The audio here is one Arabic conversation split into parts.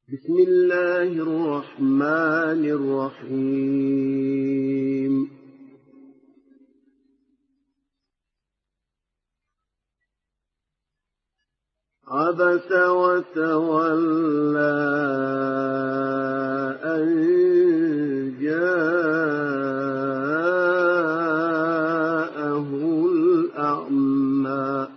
بسم الله الرحمن الرحيم عبس وتولى أن جاءه الأعمى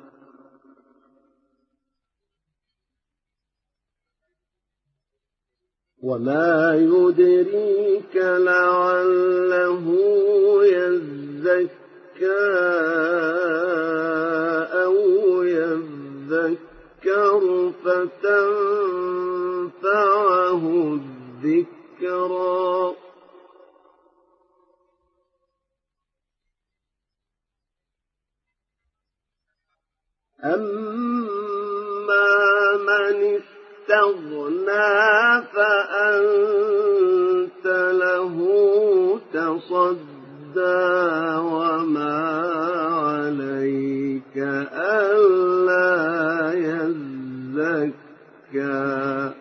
وما يدريك لعله يزكى أو يذكر فتنفعه الذكرى أما من استغنى فأنت له تصدى وما عليك ألا يزكى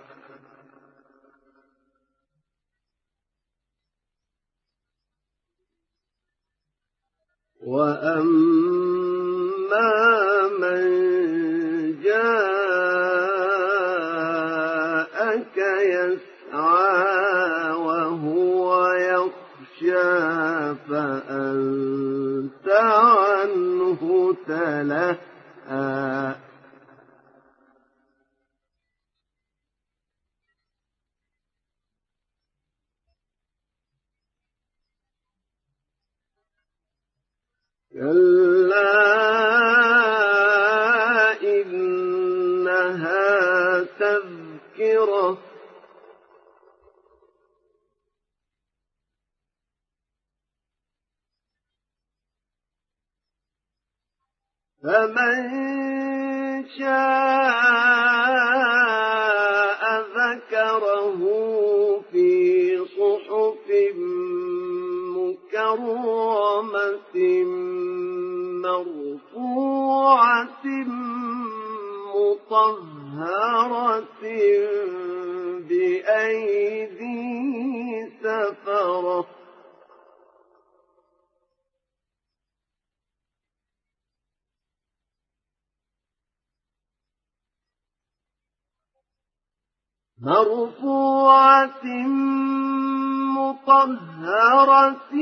وأما من جاءك يسعى وهو يخشى فأنت عنه تلهى كلا إنها تذكرة فمن شاء ذكره في صحف مكرمة مرفوعة مطهرة بأيدي سفرة مطهرة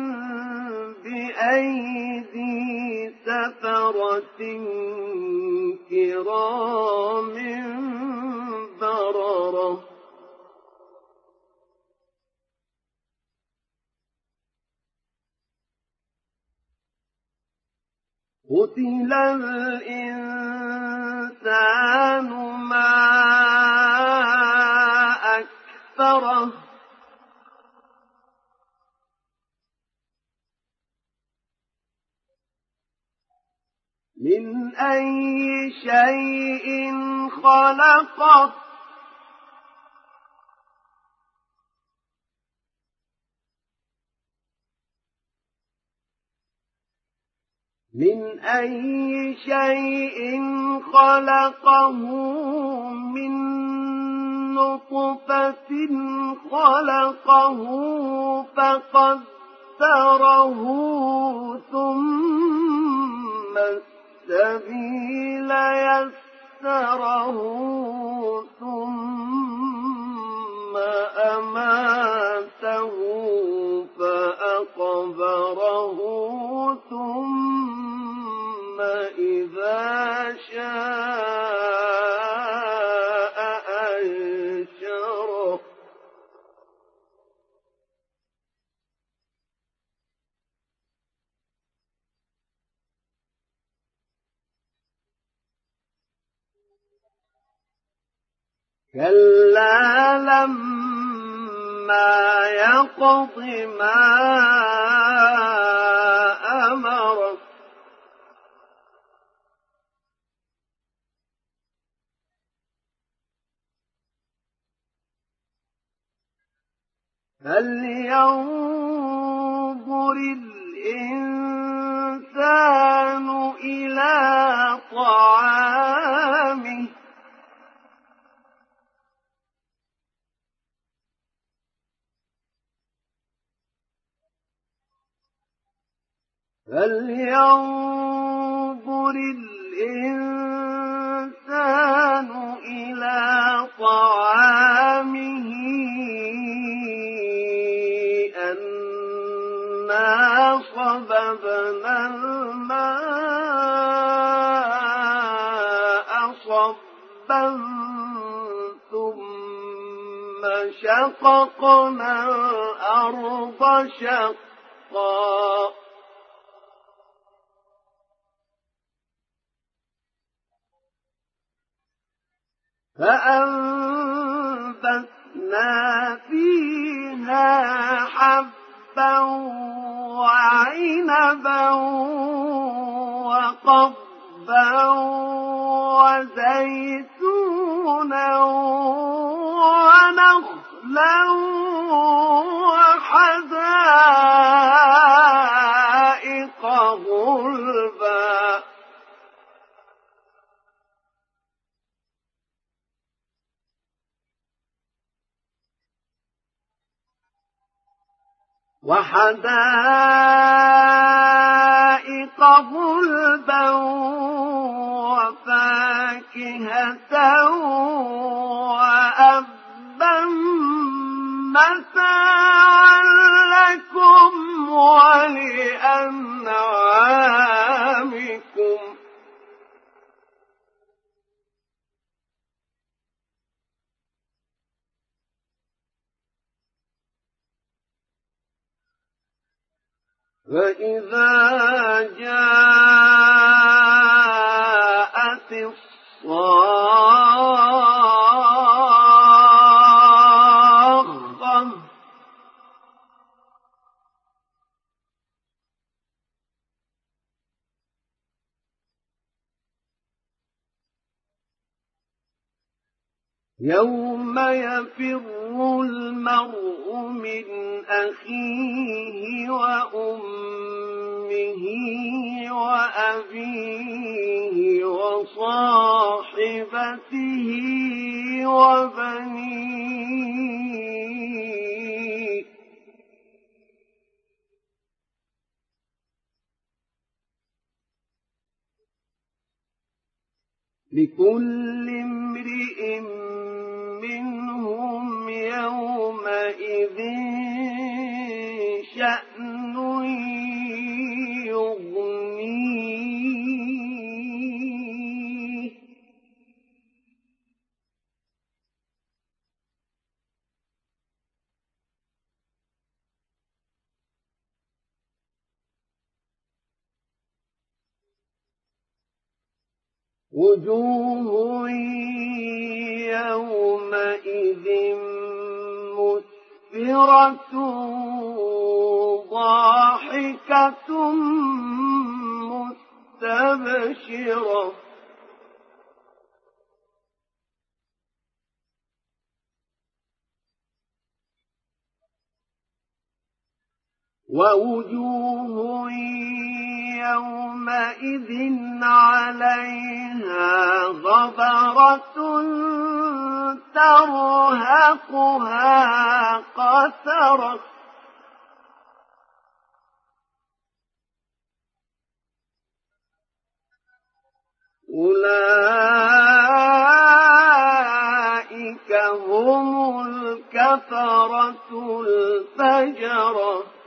بأيدي سفرة كرام بررة قتل الإنسان ما أكفره من أي شيء خلقه من أي شيء خلقه من نطفة خلقه فقدره ثم السبيل يسره ثم أماته فأقبره ثم إذا شاء أنشره كلا لما يقض ما أمره فلينظر الإنسان إلى طعامه فلينظر الإنسان إلى طعامه أنا صببنا الماء صبا ثم شققنا الأرض شقا فأنبتنا فيها حبا وعنبا وقضبا وزيتونا ونخلا وحدائق غلبا وفاكهة وأبا متاعا لكم ولأنعامكم فإذا جاءت الصاخة يوم يفر المرء من أخيه وأمه وأبيه وصاحبته وبنيه لكل امرئ منهم يومئذ شأن يغنيه وجوه يومئذ مسفرة ضاحكة مستبشرة ووجوه يومئذ عليها غبرة ترهقها قترة أولئك هم الكفرة الفجرة